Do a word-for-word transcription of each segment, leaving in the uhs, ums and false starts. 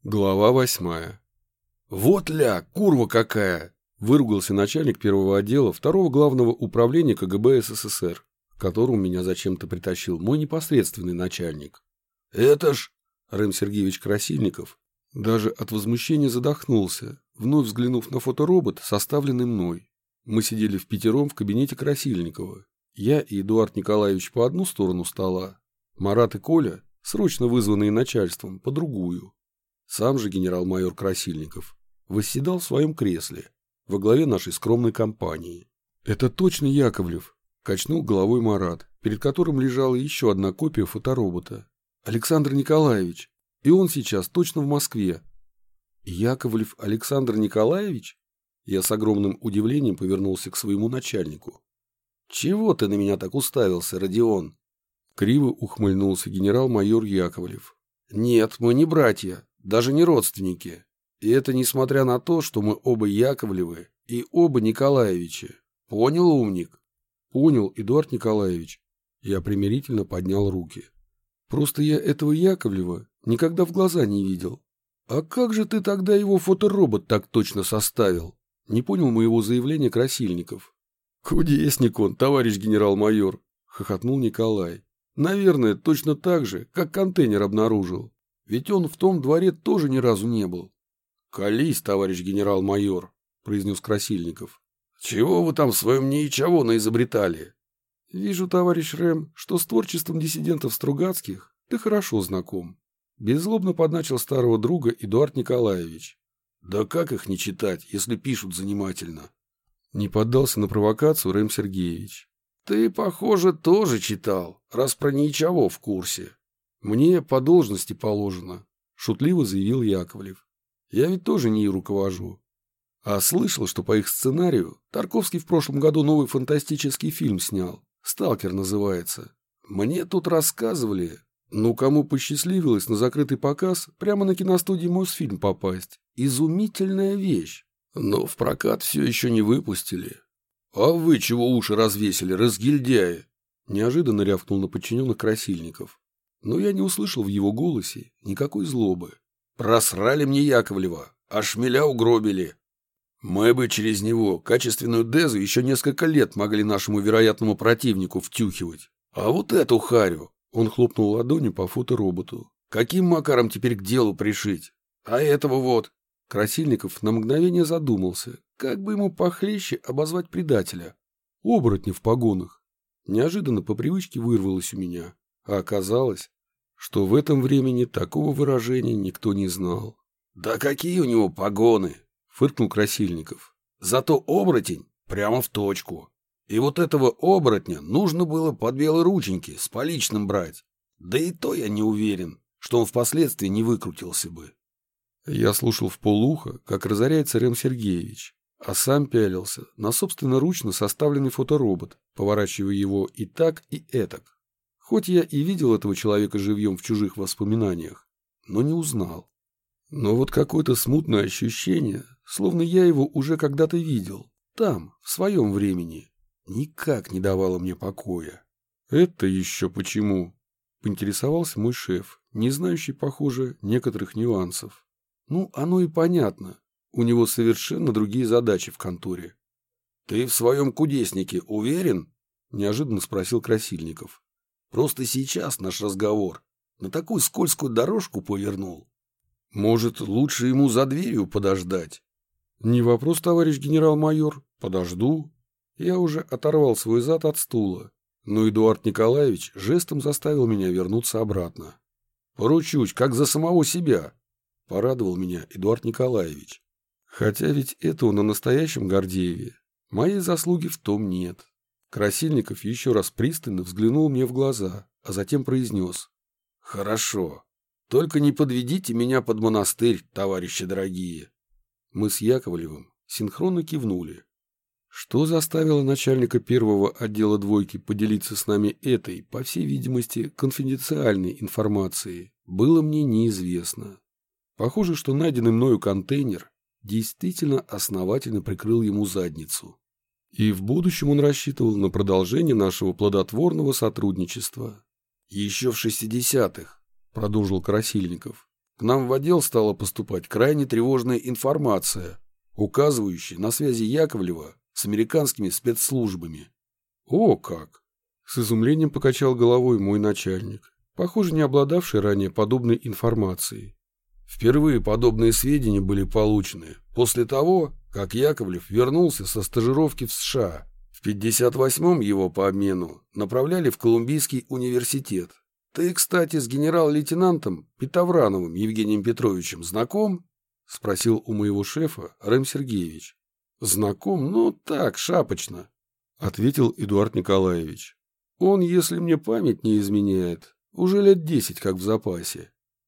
Глава восьмая. «Вот ля, курва какая!» – выругался начальник первого отдела второго главного управления ка гэ бэ эс эс эс эр, к которому меня зачем-то притащил мой непосредственный начальник. «Это ж...» – Рэм Сергеевич Красильников даже от возмущения задохнулся, вновь взглянув на фоторобот, составленный мной. Мы сидели впятером в кабинете Красильникова. Я и Эдуард Николаевич по одну сторону стола, Марат и Коля, срочно вызванные начальством, по другую. Сам же генерал-майор Красильников восседал в своем кресле во главе нашей скромной компании. «Это точно Яковлев», – качнул головой Марат, перед которым лежала еще одна копия фоторобота. «Александр Николаевич, и он сейчас точно в Москве». «Яковлев Александр Николаевич?» Я с огромным удивлением повернулся к своему начальнику. «Чего ты на меня так уставился, Родион?» Криво ухмыльнулся генерал-майор Яковлев. «Нет, мы не братья. Даже не родственники. И это несмотря на то, что мы оба Яковлевы и оба Николаевичи. Понял, умник?» «Понял, Эдуард Николаевич». Я примирительно поднял руки. «Просто я этого Яковлева никогда в глаза не видел». «А как же ты тогда его фоторобот так точно составил?» Не понял моего заявления Красильников. «Кудесник он, товарищ генерал-майор», — хохотнул Николай. «Наверное, точно так же, как контейнер обнаружил. Ведь он в том дворе тоже ни разу не был». «Колись, товарищ генерал-майор», — произнес Красильников. «Чего вы там в своем неичего наизобретали?» «Вижу, товарищ Рэм, что с творчеством диссидентов Стругацких ты хорошо знаком», — беззлобно подначил старого друга Эдуард Николаевич. «Да как их не читать, если пишут занимательно?» Не поддался на провокацию Рэм Сергеевич. «Ты, похоже, тоже читал, раз про ничего в курсе». «Мне по должности положено», — шутливо заявил Яковлев. «Я ведь тоже НИИ руковожу. А слышал, что по их сценарию Тарковский в прошлом году новый фантастический фильм снял. «Сталкер» называется. Мне тут рассказывали, ну кому посчастливилось на закрытый показ прямо на киностудии Мосфильм попасть. Изумительная вещь. Но в прокат все еще не выпустили». «А вы чего уши развесили, разгильдяи?» Неожиданно рявкнул на подчиненных Красильников. Но я не услышал в его голосе никакой злобы. «Просрали мне Яковлева, а шмеля угробили. Мы бы через него качественную дезу еще несколько лет могли нашему вероятному противнику втюхивать. А вот эту харю», — он хлопнул ладонью по фотороботу, «каким макаром теперь к делу пришить? А этого вот...» Красильников на мгновение задумался, как бы ему похлеще обозвать предателя. «Оборотня в погонах». Неожиданно по привычке вырвалось у меня. А оказалось, что в этом времени такого выражения никто не знал. «Да какие у него погоны!» — фыркнул Красильников. «Зато оборотень прямо в точку. И вот этого оборотня нужно было под белые рученьки с поличным брать. Да и то я не уверен, что он впоследствии не выкрутился бы». Я слушал вполуха, как разоряется Рэм Сергеевич, а сам пялился на собственноручно составленный фоторобот, поворачивая его и так, и этак. Хоть я и видел этого человека живьем в чужих воспоминаниях, но не узнал. Но вот какое-то смутное ощущение, словно я его уже когда-то видел, там, в своем времени, никак не давало мне покоя. «Это еще почему?» — поинтересовался мой шеф, не знающий, похоже, некоторых нюансов. «Ну, оно и понятно. У него совершенно другие задачи в конторе». «Ты в своем кудеснике уверен?» — неожиданно спросил Красильников. «Просто сейчас наш разговор на такую скользкую дорожку повернул. Может, лучше ему за дверью подождать?» «Не вопрос, товарищ генерал-майор. Подожду». Я уже оторвал свой зад от стула, но Эдуард Николаевич жестом заставил меня вернуться обратно. «Поручусь, как за самого себя», — порадовал меня Эдуард Николаевич. Хотя ведь это он о настоящем Гордееве. Моей заслуги в том нет. Красильников еще раз пристально взглянул мне в глаза, а затем произнес: «Хорошо. Только не подведите меня под монастырь, товарищи дорогие». Мы с Яковлевым синхронно кивнули. Что заставило начальника первого отдела двойки поделиться с нами этой, по всей видимости, конфиденциальной информацией, было мне неизвестно. Похоже, что найденный мною контейнер действительно основательно прикрыл ему задницу. И в будущем он рассчитывал на продолжение нашего плодотворного сотрудничества. «Еще в шестидесятых», — продолжил Красильников, к нам в отдел стала поступать крайне тревожная информация, указывающая на связи Яковлева с американскими спецслужбами. О как! С изумлением покачал головой мой начальник, похоже, не обладавший ранее подобной информацией. Впервые подобные сведения были получены после того, как Яковлев вернулся со стажировки в США. В пятьдесят восьмом его по обмену направляли в Колумбийский университет. Ты, кстати, с генерал-лейтенантом Петоврановым Евгением Петровичем знаком? Спросил у моего шефа Рэм Сергеевич. Знаком, ну так, шапочно, ответил Эдуард Николаевич. Он, если мне память не изменяет, уже лет десять как в запасе.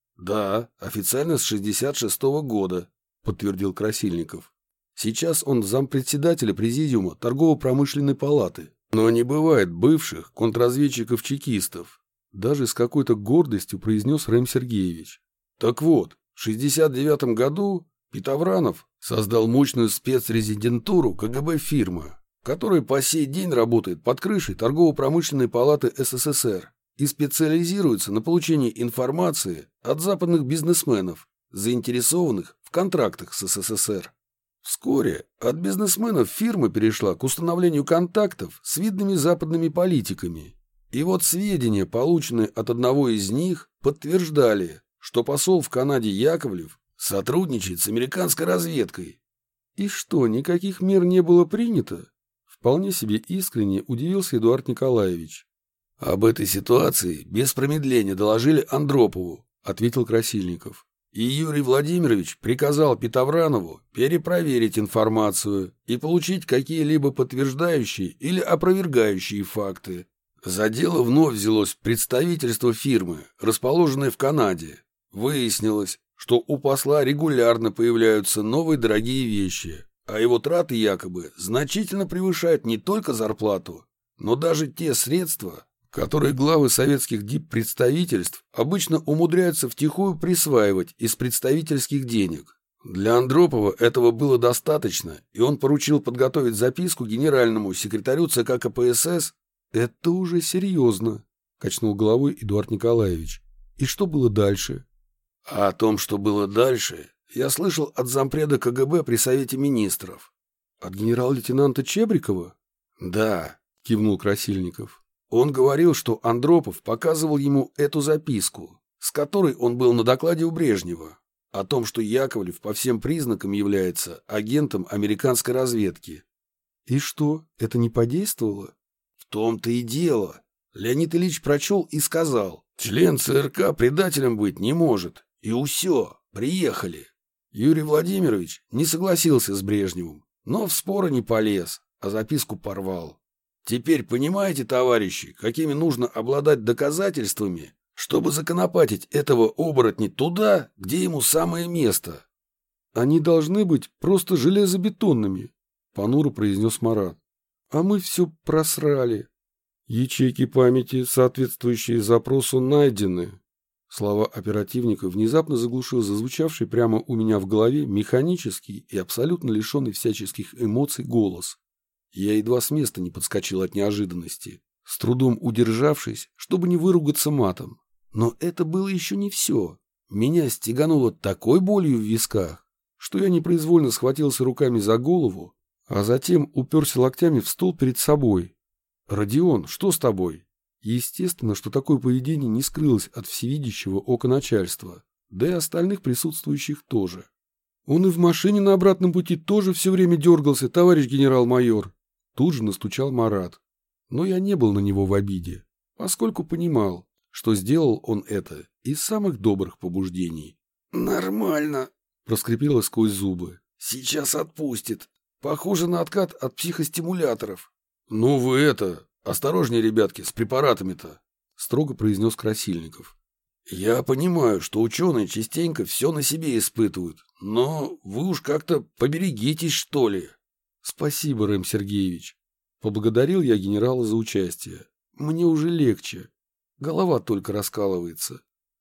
Да, официально с шестьдесят шестого года, подтвердил Красильников. Сейчас он зампредседателя президиума торгово-промышленной палаты. Но не бывает бывших контрразведчиков-чекистов. Даже с какой-то гордостью произнес Рэм Сергеевич. Так вот, в шестьдесят девятом году Петовранов создал мощную спецрезидентуру КГБ фирмы, которая по сей день работает под крышей торгово-промышленной палаты СССР и специализируется на получении информации от западных бизнесменов, заинтересованных в контрактах с СССР. Вскоре от бизнесменов фирма перешла к установлению контактов с видными западными политиками. И вот сведения, полученные от одного из них, подтверждали, что посол в Канаде Яковлев сотрудничает с американской разведкой. И что, никаких мер не было принято? Вполне себе искренне удивился Эдуард Николаевич. Об этой ситуации без промедления доложили Андропову, ответил Красильников. И Юрий Владимирович приказал Петовранову перепроверить информацию и получить какие-либо подтверждающие или опровергающие факты. За дело вновь взялось представительство фирмы, расположенное в Канаде. Выяснилось, что у посла регулярно появляются новые дорогие вещи, а его траты якобы значительно превышают не только зарплату, но даже те средства, которые главы советских диппредставительств обычно умудряются втихую присваивать из представительских денег. Для Андропова этого было достаточно, и он поручил подготовить записку генеральному секретарю ЦК КПСС. «Это уже серьезно», — качнул головой Эдуард Николаевич. «И что было дальше?» «А о том, что было дальше, я слышал от зампреда КГБ при Совете Министров». «От генерал-лейтенанта Чебрикова?» «Да», — кивнул Красильников. Он говорил, что Андропов показывал ему эту записку, с которой он был на докладе у Брежнева, о том, что Яковлев по всем признакам является агентом американской разведки. «И что, это не подействовало?» В том-то и дело. Леонид Ильич прочел и сказал, член ЦРК предателем быть не может. И усё, приехали. Юрий Владимирович не согласился с Брежневым, но в споры не полез, а записку порвал. Теперь понимаете, товарищи, какими нужно обладать доказательствами, чтобы законопатить этого оборотня туда, где ему самое место? Они должны быть просто железобетонными, понуро произнес Марат. А мы все просрали. Ячейки памяти, соответствующие запросу, найдены. Слова оперативника внезапно заглушил зазвучавший прямо у меня в голове механический и абсолютно лишенный всяческих эмоций голос. Я едва с места не подскочил от неожиданности, с трудом удержавшись, чтобы не выругаться матом. Но это было еще не все. Меня стегануло такой болью в висках, что я непроизвольно схватился руками за голову, а затем уперся локтями в стол перед собой. «Родион, что с тобой?» Естественно, что такое поведение не скрылось от всевидящего ока начальства, да и остальных присутствующих тоже. «Он и в машине на обратном пути тоже все время дергался, товарищ генерал-майор!» Тут же настучал Марат. Но я не был на него в обиде, поскольку понимал, что сделал он это из самых добрых побуждений. «Нормально!» – проскрипело сквозь зубы. «Сейчас отпустит. Похоже на откат от психостимуляторов». «Ну вы это, осторожнее, ребятки, с препаратами-то», — строго произнес Красильников. «Я понимаю, что ученые частенько все на себе испытывают, но вы уж как-то поберегитесь, что ли». «Спасибо, Рэм Сергеевич». Поблагодарил я генерала за участие. «Мне уже легче. Голова только раскалывается».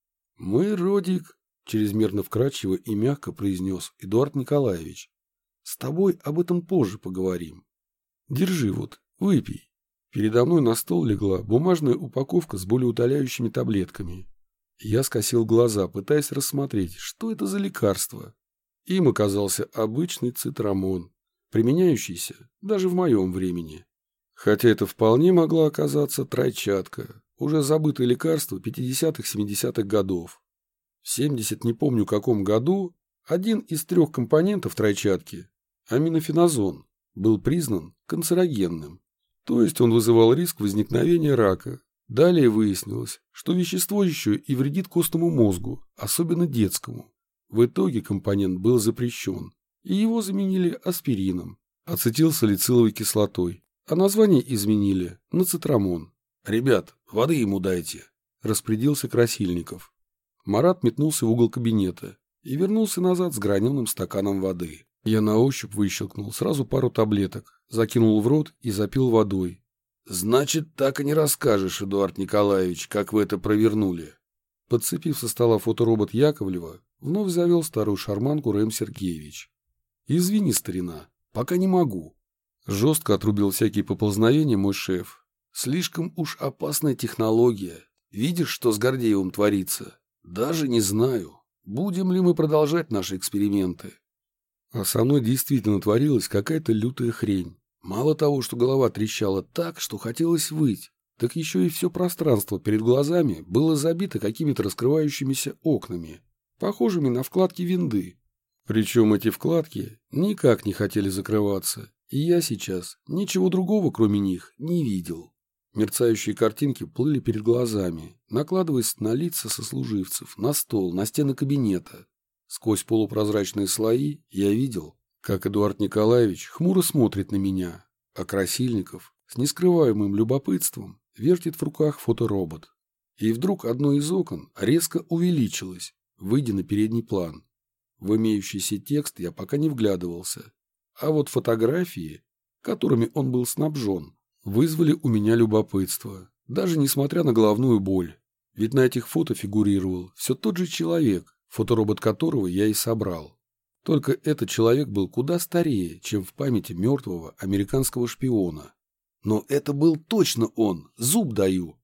«Мы, Родик», — чрезмерно вкрадчиво и мягко произнес Эдуард Николаевич, — «с тобой об этом позже поговорим. Держи вот, выпей». Передо мной на стол легла бумажная упаковка с болеутоляющими таблетками. Я скосил глаза, пытаясь рассмотреть, что это за лекарство. Им оказался обычный цитрамон, применяющийся даже в моем времени. Хотя это вполне могло оказаться тройчатка, уже забытое лекарство пятидесятых-семидесятых годов. В семьдесят не помню каком году один из трех компонентов тройчатки, аминофеназон, был признан канцерогенным, то есть он вызывал риск возникновения рака. Далее выяснилось, что вещество еще и вредит костному мозгу, особенно детскому. В итоге компонент был запрещен, и его заменили аспирином, ацетилсалициловой кислотой, а название изменили на цитрамон. «Ребят, воды ему дайте», – распорядился Красильников. Марат метнулся в угол кабинета и вернулся назад с граненым стаканом воды. Я на ощупь выщелкнул сразу пару таблеток, закинул в рот и запил водой. «Значит, так и не расскажешь, Эдуард Николаевич, как вы это провернули». Подцепив со стола фоторобот Яковлева, вновь завел старую шарманку Рэм Сергеевич. «Извини, старина, пока не могу». Жестко отрубил всякие поползновения мой шеф. «Слишком уж опасная технология. Видишь, что с Гордеевым творится? Даже не знаю, будем ли мы продолжать наши эксперименты». А со мной действительно творилась какая-то лютая хрень. Мало того, что голова трещала так, что хотелось выть, так еще и все пространство перед глазами было забито какими-то раскрывающимися окнами, похожими на вкладки винды. Причем эти вкладки никак не хотели закрываться, и я сейчас ничего другого, кроме них, не видел. Мерцающие картинки плыли перед глазами, накладываясь на лица сослуживцев, на стол, на стены кабинета. Сквозь полупрозрачные слои я видел, как Эдуард Николаевич хмуро смотрит на меня, а Красильников с нескрываемым любопытством вертит в руках фоторобот. И вдруг одно из окон резко увеличилось, выйдя на передний план. В имеющийся текст я пока не вглядывался, а вот фотографии, которыми он был снабжен, вызвали у меня любопытство, даже несмотря на головную боль. Ведь на этих фото фигурировал все тот же человек, фоторобот которого я и собрал. Только этот человек был куда старее, чем в памяти мертвого американского шпиона. Но это был точно он, зуб даю.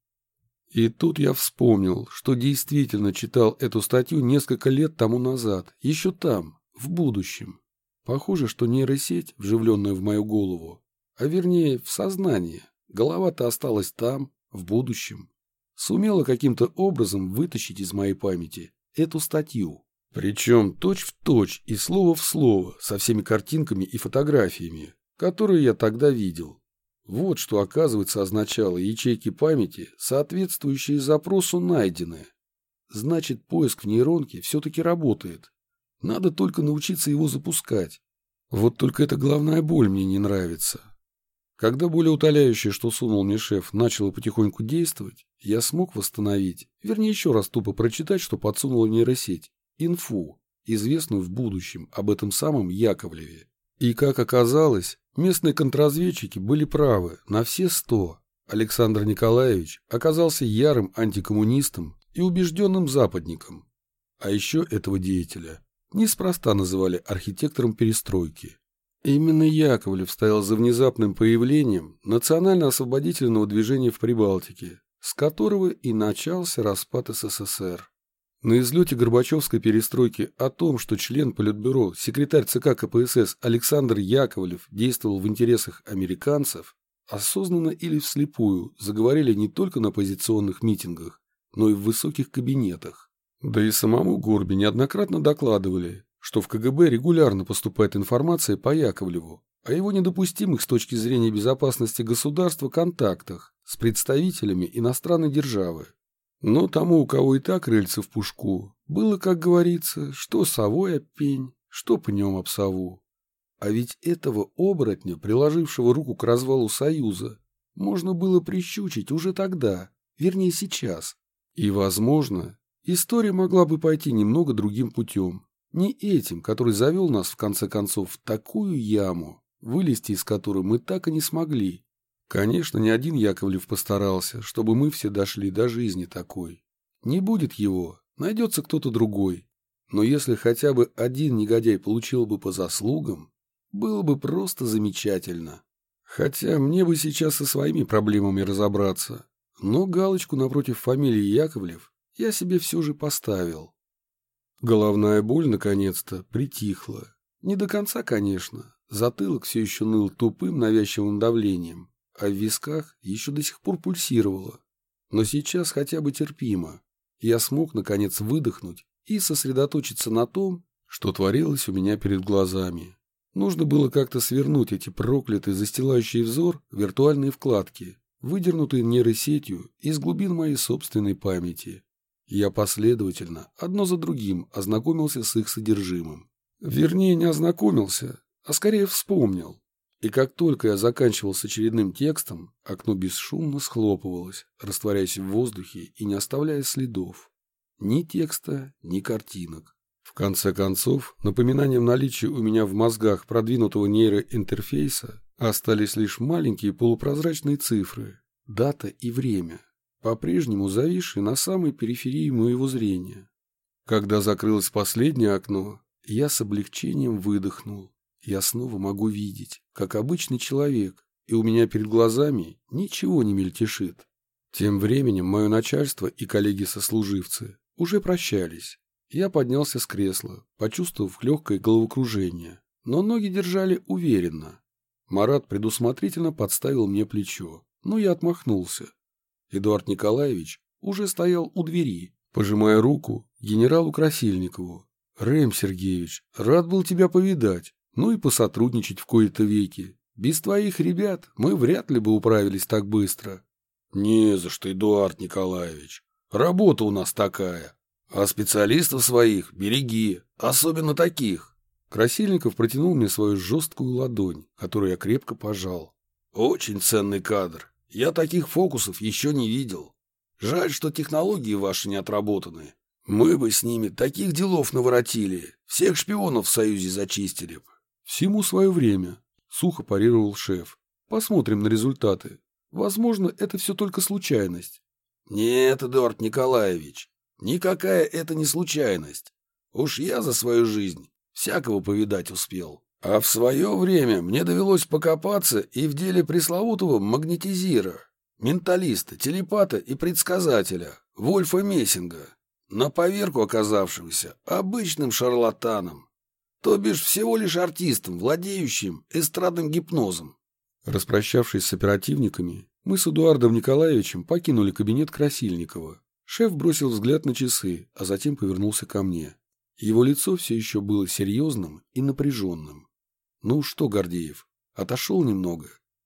И тут я вспомнил, что действительно читал эту статью несколько лет тому назад, еще там, в будущем. Похоже, что нейросеть, вживленная в мою голову, а вернее в сознание, голова-то осталась там, в будущем, сумела каким-то образом вытащить из моей памяти эту статью. Причем точь-в-точь и слово в слово, со всеми картинками и фотографиями, которые я тогда видел. Вот что, оказывается, означало ячейки памяти, соответствующие запросу, найдены. Значит, поиск в нейронке все-таки работает. Надо только научиться его запускать. Вот только эта головная боль мне не нравится. Когда болеутоляющее, что сунул мне шеф, начало потихоньку действовать, я смог восстановить, вернее еще раз тупо прочитать, что подсунула нейросеть. Инфу, известную в будущем об этом самом Яковлеве. И, как оказалось, местные контрразведчики были правы на все сто. Александр Николаевич оказался ярым антикоммунистом и убежденным западником. А еще этого деятеля неспроста называли архитектором перестройки. Именно Яковлев стоял за внезапным появлением национально-освободительного движения в Прибалтике, с которого и начался распад СССР. На излете Горбачевской перестройки о том, что член Политбюро, секретарь ЦК КПСС Александр Яковлев действовал в интересах американцев, осознанно или вслепую заговорили не только на оппозиционных митингах, но и в высоких кабинетах. Да и самому Горбе неоднократно докладывали, что в КГБ регулярно поступает информация по Яковлеву о его недопустимых с точки зрения безопасности государства контактах с представителями иностранной державы. Но тому, у кого и так рыльце в пушку, было, как говорится, что совой об пень, что пнем об сову. А ведь этого оборотня, приложившего руку к развалу Союза, можно было прищучить уже тогда, вернее сейчас. И, возможно, история могла бы пойти немного другим путем. Не этим, который завел нас, в конце концов, в такую яму, вылезти из которой мы так и не смогли. Конечно, не один Яковлев постарался, чтобы мы все дошли до жизни такой. Не будет его, найдется кто-то другой. Но если хотя бы один негодяй получил бы по заслугам, было бы просто замечательно. Хотя мне бы сейчас со своими проблемами разобраться. Но галочку напротив фамилии Яковлев я себе все же поставил. Головная боль, наконец-то, притихла. Не до конца, конечно. Затылок все еще ныл тупым навязчивым давлением, а в висках еще до сих пор пульсировало. Но сейчас хотя бы терпимо. Я смог, наконец, выдохнуть и сосредоточиться на том, что творилось у меня перед глазами. Нужно было как-то свернуть эти проклятые, застилающие взор, виртуальные вкладки, выдернутые нейросетью из глубин моей собственной памяти. Я последовательно, одно за другим, ознакомился с их содержимым. Вернее, не ознакомился, а скорее вспомнил. И как только я заканчивал с очередным текстом, окно бесшумно схлопывалось, растворяясь в воздухе и не оставляя следов. Ни текста, ни картинок. В конце концов, напоминанием наличия у меня в мозгах продвинутого нейроинтерфейса остались лишь маленькие полупрозрачные цифры, дата и время, по-прежнему зависшие на самой периферии моего зрения. Когда закрылось последнее окно, я с облегчением выдохнул. Я снова могу видеть, как обычный человек, и у меня перед глазами ничего не мельтешит. Тем временем мое начальство и коллеги-сослуживцы уже прощались. Я поднялся с кресла, почувствовав легкое головокружение, но ноги держали уверенно. Марат предусмотрительно подставил мне плечо, но я отмахнулся. Эдуард Николаевич уже стоял у двери, пожимая руку генералу Красильникову. «Рэм Сергеевич, рад был тебя повидать, ну и посотрудничать в кои-то веки. Без твоих ребят мы вряд ли бы управились так быстро». «Не за что, Эдуард Николаевич. Работа у нас такая. А специалистов своих береги, особенно таких». Красильников протянул мне свою жесткую ладонь, которую я крепко пожал. «Очень ценный кадр. Я таких фокусов еще не видел. Жаль, что технологии ваши не отработаны. Мы бы с ними таких делов наворотили, всех шпионов в Союзе зачистили бы». «Всему свое время», — сухо парировал шеф. «Посмотрим на результаты. Возможно, это все только случайность». «Нет, Эдуард Николаевич, никакая это не случайность. Уж я за свою жизнь всякого повидать успел. А в свое время мне довелось покопаться и в деле пресловутого магнетизира, менталиста, телепата и предсказателя Вольфа Мессинга, на поверку оказавшегося обычным шарлатаном, то бишь всего лишь артистом, владеющим эстрадным гипнозом». Распрощавшись с оперативниками, мы с Эдуардом Николаевичем покинули кабинет Красильникова. Шеф бросил взгляд на часы, а затем повернулся ко мне. Его лицо все еще было серьезным и напряженным. «Ну что, Гордеев, отошел немного?»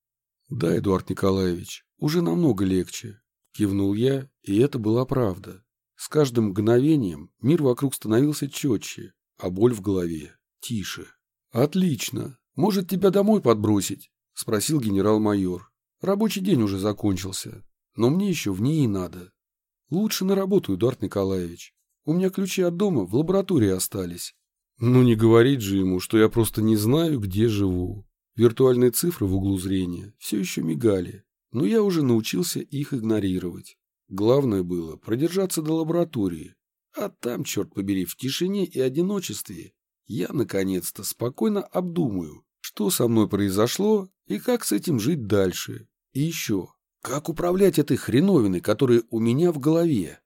«Да, Эдуард Николаевич, уже намного легче», — кивнул я, и это была правда. С каждым мгновением мир вокруг становился четче, а боль в голове тише. «Отлично. Может, тебя домой подбросить?» — спросил генерал-майор. «Рабочий день уже закончился, но мне еще в ней и надо». «Лучше на работу, Эдуард Николаевич. У меня ключи от дома в лаборатории остались». Ну не говорить же ему, что я просто не знаю, где живу. Виртуальные цифры в углу зрения все еще мигали, но я уже научился их игнорировать. Главное было продержаться до лаборатории, а там, черт побери, в тишине и одиночестве я, наконец-то, спокойно обдумаю, что со мной произошло и как с этим жить дальше. И еще, как управлять этой хреновиной, которая у меня в голове.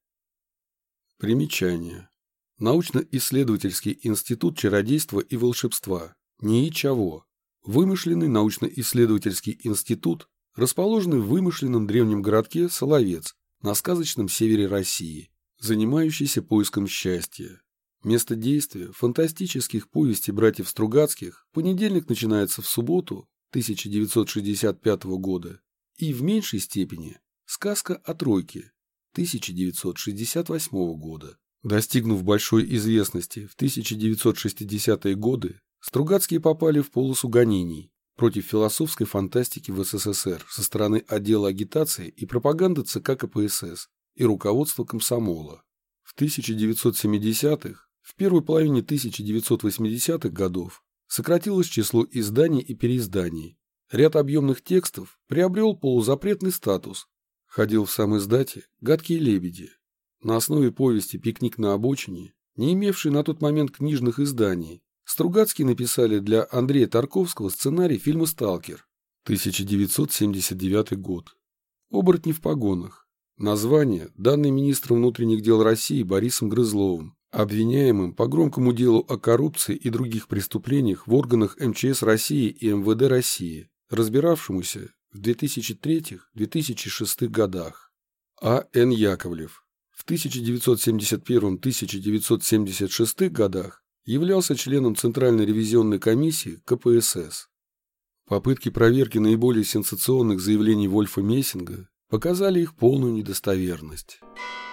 Примечание. Научно-исследовательский институт чародейства и волшебства. НИИ-ЧАВО. Вымышленный научно-исследовательский институт, расположенный в вымышленном древнем городке Соловец на сказочном севере России, занимающийся поиском счастья. Место действия фантастических повестей братьев Стругацких понедельник начинается в субботу тысяча девятьсот шестьдесят пятого года и в меньшей степени сказка о Тройке тысяча девятьсот шестьдесят восьмого года. Достигнув большой известности в тысяча девятьсот шестидесятые годы, Стругацкие попали в полосу гонений против философской фантастики в СССР со стороны отдела агитации и пропаганды ЦК КПСС и руководства комсомола. В тысяча девятьсот семидесятых, в первой половине тысяча девятьсот восьмидесятых годов сократилось число изданий и переизданий. Ряд объемных текстов приобрел полузапретный статус. Ходил в самиздате «Гадкие лебеди». На основе повести «Пикник на обочине», не имевшей на тот момент книжных изданий, Стругацкие написали для Андрея Тарковского сценарий фильма «Сталкер» тысяча девятьсот семьдесят девятый год. Оборотни в погонах. Название, данное министром внутренних дел России Борисом Грызловым, обвиняемым по громкому делу о коррупции и других преступлениях в органах эм че эс России и эм вэ дэ России, разбиравшемуся в две тысячи третьем — две тысячи шестом годах. А. Н. Яковлев в тысяча девятьсот семьдесят первом — тысяча девятьсот семьдесят шестом годах являлся членом Центральной ревизионной комиссии ка пэ эс эс. Попытки проверки наиболее сенсационных заявлений Вольфа Мессинга показали их полную недостоверность.